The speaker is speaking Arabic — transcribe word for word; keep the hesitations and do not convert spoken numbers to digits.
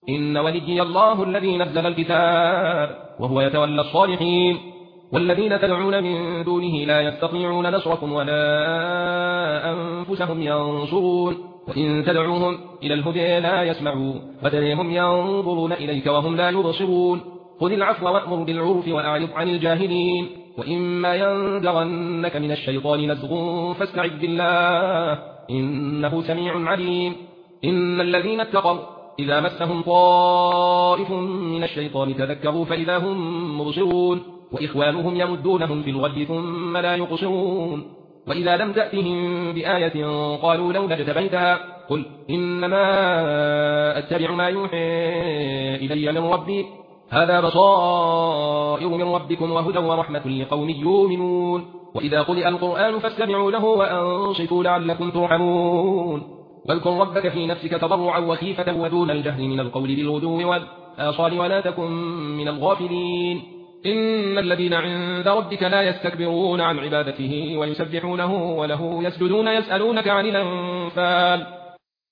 إن وليي الله الذي نزل الكتاب وهو يتولى الصالحين والذين تدعون من دونه لا يستطيعون نصركم ولا أنفسهم ينصرون وإن تدعوهم إلى الهدى لا يسمعوا وتريهم ينظرون إليك وهم لا يبصرون خذ العفو وأمر بالعرف وأعرض عن الجاهلين وإما ينزغنك من الشيطان نزغ فاستعذ بالله إنه سميع عليم إن الذين اتقوا إذا مسهم طائف من الشيطان تذكروا فإذا هم مبصرون وإخوانهم يمدونهم في الغي ثم لا يقصرون وإذا لم تأتهم بآية قالوا لولا اجتبيتها قل إنما أتبع ما يوحى إلي من ربي هذا بصائر من ربكم وهدى ورحمة لقوم يؤمنون وإذا قرئ القرآن فاستمعوا له وأنصتوا لعلكم ترحمون واذكر ربك في نفسك تضرعا وخيفة ودون الجهر من القول بالغدو والآصال ولا تكن من الغافلين إن الذين عند ربك لا يستكبرون عن عبادته ويسبحونه وله يسجدون يسألونك عن الأنفال